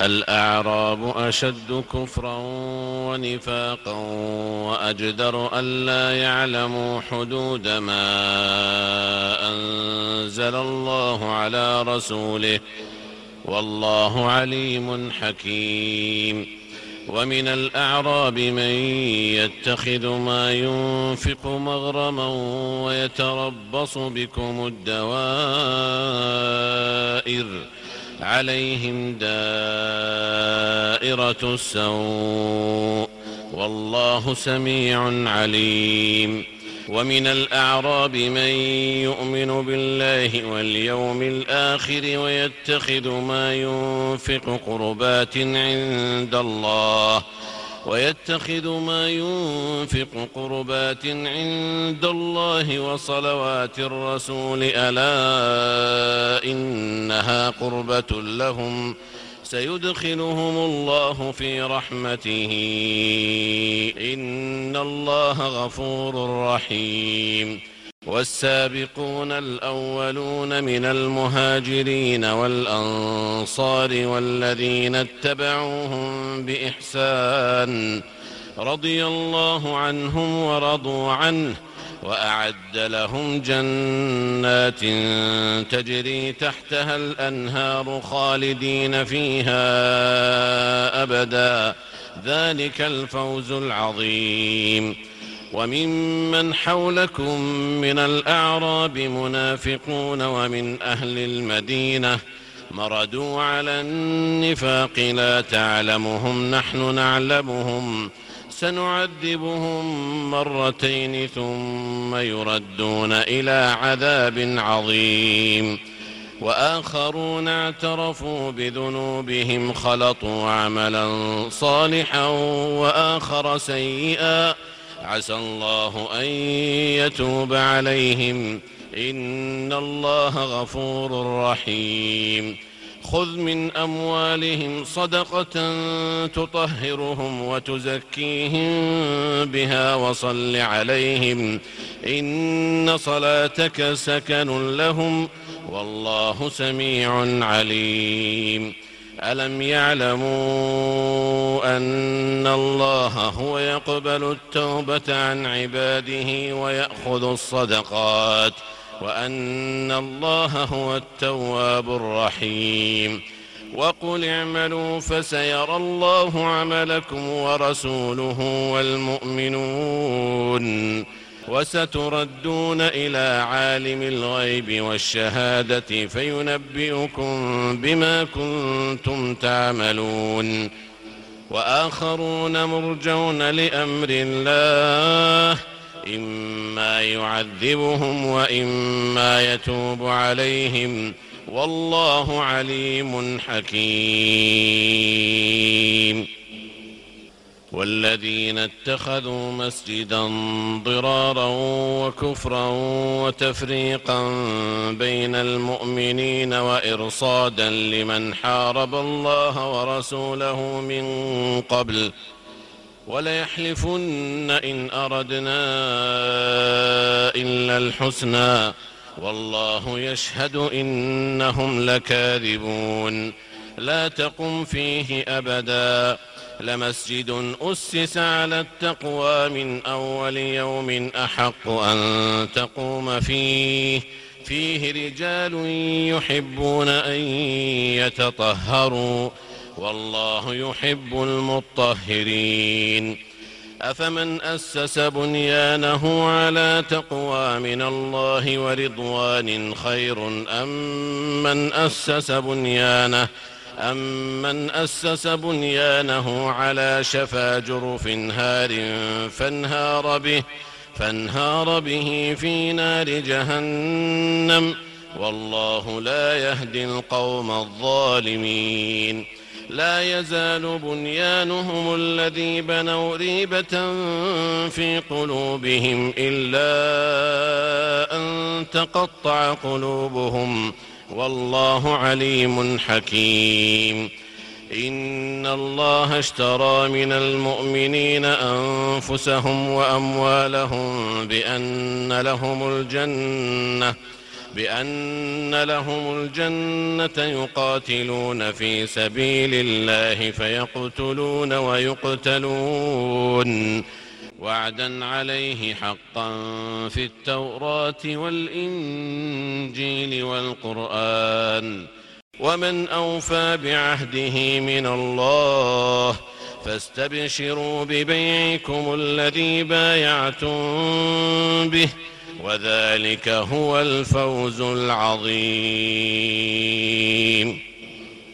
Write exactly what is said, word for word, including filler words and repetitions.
الأعراب أشد كفرا ونفاقا وأجدر ألا يعلموا حدود ما أنزل الله على رسوله والله عليم حكيم. ومن الأعراب من يتخذ ما ينفق مغرما ويتربص بكم الدوائر عليهم دائرة السوء والله سميع عليم. ومن الأعراب من يؤمن بالله واليوم الآخر ويتخذ ما ينفق قربات عند الله ويتخذ ما ينفق قربات عند الله وصلوات الرسول ألا إنها قربة لهم سيدخلهم الله في رحمته إن الله غفور رحيم. والسابقون الأولون من المهاجرين والأنصار والذين اتبعوهم بإحسان رضي الله عنهم ورضوا عنه وأعد لهم جنات تجري تحتها الأنهار خالدين فيها أبدا ذلك الفوز العظيم. وممن حولكم من الأعراب منافقون ومن أهل المدينة مردوا على النفاق لا تعلمهم نحن نعلمهم سنعذبهم مرتين ثم يردون إلى عذاب عظيم. وآخرون اعترفوا بذنوبهم خلطوا عملا صالحا وآخر سيئا عسى الله أن يتوب عليهم إن الله غفور رحيم. خذ من أموالهم صدقة تطهرهم وتزكيهم بها وصل عليهم إن صلاتك سكن لهم والله سميع عليم. ألم يعلموا أن الله هو يقبل التوبة عن عباده ويأخذ الصدقات وأن الله هو التواب الرحيم. وقل اعملوا فسيرى الله عملكم ورسوله والمؤمنون وستردون إلى عالم الغيب والشهادة فينبئكم بما كنتم تعملون. وآخرون مرجون لأمر الله إما يعذبهم وإما يتوب عليهم والله عليم حكيم. والذين اتخذوا مسجدا ضرارا وكفرا وتفريقا بين المؤمنين وإرصادا لمن حارب الله ورسوله من قبل وليحلفن إن أردنا إلا الحسنى والله يشهد إنهم لكاذبون. لا تقم فيه أبدا لمسجد أسس على التقوى من أول يوم أحق أن تقوم فيه فيه رجال يحبون أن يتطهروا والله يحب المطهرين. أفمن أسس بنيانه على تقوى من الله ورضوان خير أم من أسس بنيانه أمن أسس بنيانه على شفا جرف هار فانهار به فانهار به في نار جهنم والله لا يهدي القوم الظالمين. لا يزال بنيانهم الذي بنوا ريبة في قلوبهم إلا أن تقطع قلوبهم والله عليم حكيم. إن الله اشترى من المؤمنين أنفسهم وأموالهم بأن لهم الجنة بأن لهم الجنة يقاتلون في سبيل الله فيقتلون ويقتلون وعدا عليه حقا في التوراة والإنجيل والقرآن ومن أوفى بعهده من الله فاستبشروا ببيعكم الذي بايعتم به وذلك هو الفوز العظيم.